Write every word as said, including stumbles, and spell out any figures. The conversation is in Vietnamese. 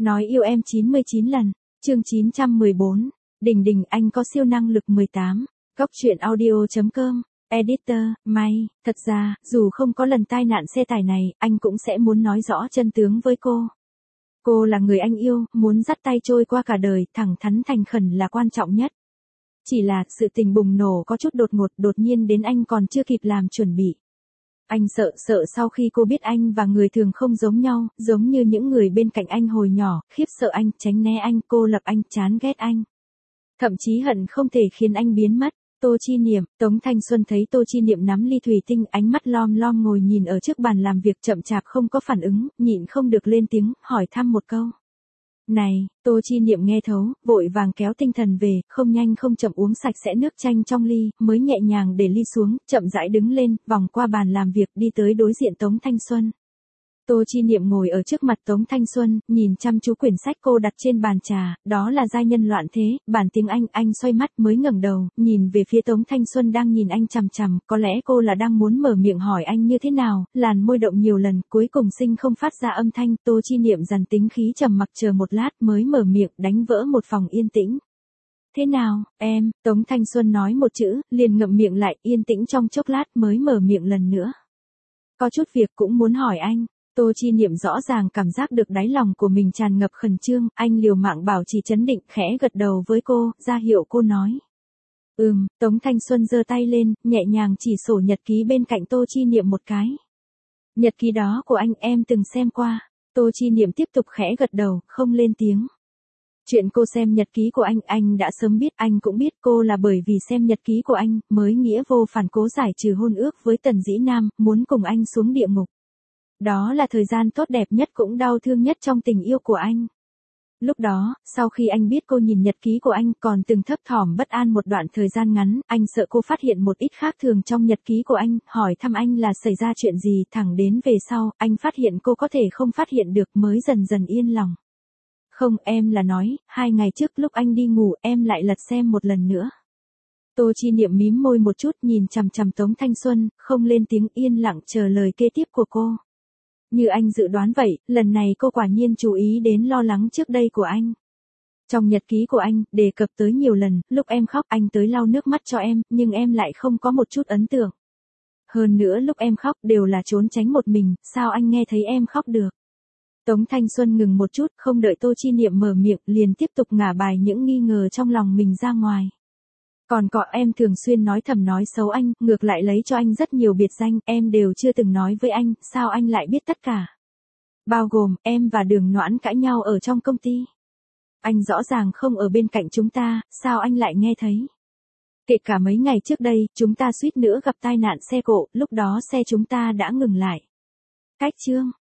Nói yêu em chín mươi chín lần. Chương chín trăm mười bốn. Đình Đình anh có siêu năng lực mười tám. Góc truyện audio chấm com. Editor, May, thật ra, dù không có lần tai nạn xe tải này, anh cũng sẽ muốn nói rõ chân tướng với cô. Cô là người anh yêu, muốn dắt tay trôi qua cả đời, thẳng thắn thành khẩn là quan trọng nhất. Chỉ là, sự tình bùng nổ có chút đột ngột, đột nhiên đến anh còn chưa kịp làm chuẩn bị. Anh sợ, sợ sau khi cô biết anh và người thường không giống nhau, giống như những người bên cạnh anh hồi nhỏ, khiếp sợ anh, tránh né anh, cô lập anh, chán ghét anh. Thậm chí hận không thể khiến anh biến mất. Tô Chi Niệm, Tống Thanh Xuân thấy Tô Chi Niệm nắm ly thủy tinh, ánh mắt lom lom ngồi nhìn ở trước bàn làm việc chậm chạp không có phản ứng, nhịn không được lên tiếng, hỏi thăm một câu. Này, Tô Chi Niệm nghe thấu, vội vàng kéo tinh thần về, không nhanh không chậm uống sạch sẽ nước chanh trong ly, mới nhẹ nhàng để ly xuống, chậm rãi đứng lên, vòng qua bàn làm việc đi tới đối diện Tống Thanh Xuân. Tô Chi Niệm ngồi ở trước mặt Tống Thanh Xuân, nhìn chăm chú quyển sách cô đặt trên bàn trà, đó là Giai nhân loạn thế, bản tiếng Anh, anh xoay mắt mới ngẩng đầu, nhìn về phía Tống Thanh Xuân đang nhìn anh chằm chằm, có lẽ cô là đang muốn mở miệng hỏi anh như thế nào, làn môi động nhiều lần, cuối cùng sinh không phát ra âm thanh, Tô Chi Niệm dằn tính khí trầm mặc chờ một lát mới mở miệng, đánh vỡ một phòng yên tĩnh. Thế nào, em, Tống Thanh Xuân nói một chữ, liền ngậm miệng lại, yên tĩnh trong chốc lát mới mở miệng lần nữa. Có chút việc cũng muốn hỏi anh. Tô Chi Niệm rõ ràng cảm giác được đáy lòng của mình tràn ngập khẩn trương, anh liều mạng bảo trì trấn định, khẽ gật đầu với cô, ra hiệu cô nói. Ừm, Tống Thanh Xuân giơ tay lên, nhẹ nhàng chỉ sổ nhật ký bên cạnh Tô Chi Niệm một cái. Nhật ký đó của anh em từng xem qua. Tô Chi Niệm tiếp tục khẽ gật đầu, không lên tiếng. Chuyện cô xem nhật ký của anh, anh đã sớm biết, anh cũng biết cô là bởi vì xem nhật ký của anh, mới nghĩa vô phản cố giải trừ hôn ước với Tần Dĩ Nam, muốn cùng anh xuống địa ngục. Đó là thời gian tốt đẹp nhất cũng đau thương nhất trong tình yêu của anh. Lúc đó, sau khi anh biết cô nhìn nhật ký của anh còn từng thấp thỏm bất an một đoạn thời gian ngắn, anh sợ cô phát hiện một ít khác thường trong nhật ký của anh, hỏi thăm anh là xảy ra chuyện gì, thẳng đến về sau, anh phát hiện cô có thể không phát hiện được mới dần dần yên lòng. Không, em là nói, hai ngày trước lúc anh đi ngủ em lại lật xem một lần nữa. Tô Chi Niệm mím môi một chút nhìn chằm chằm Tống Thanh Xuân, không lên tiếng yên lặng chờ lời kế tiếp của cô. Như anh dự đoán vậy, lần này cô quả nhiên chú ý đến lo lắng trước đây của anh. Trong nhật ký của anh, đề cập tới nhiều lần, lúc em khóc anh tới lau nước mắt cho em, nhưng em lại không có một chút ấn tượng. Hơn nữa lúc em khóc đều là trốn tránh một mình, sao anh nghe thấy em khóc được? Tống Thanh Xuân ngừng một chút, không đợi Tô Chi Niệm mở miệng, liền tiếp tục ngả bài những nghi ngờ trong lòng mình ra ngoài. Còn có em thường xuyên nói thầm nói xấu anh, ngược lại lấy cho anh rất nhiều biệt danh, em đều chưa từng nói với anh, sao anh lại biết tất cả? Bao gồm, em và Đường Noãn cãi nhau ở trong công ty. Anh rõ ràng không ở bên cạnh chúng ta, sao anh lại nghe thấy? Kể cả mấy ngày trước đây, chúng ta suýt nữa gặp tai nạn xe cộ, lúc đó xe chúng ta đã ngừng lại. Cách chương.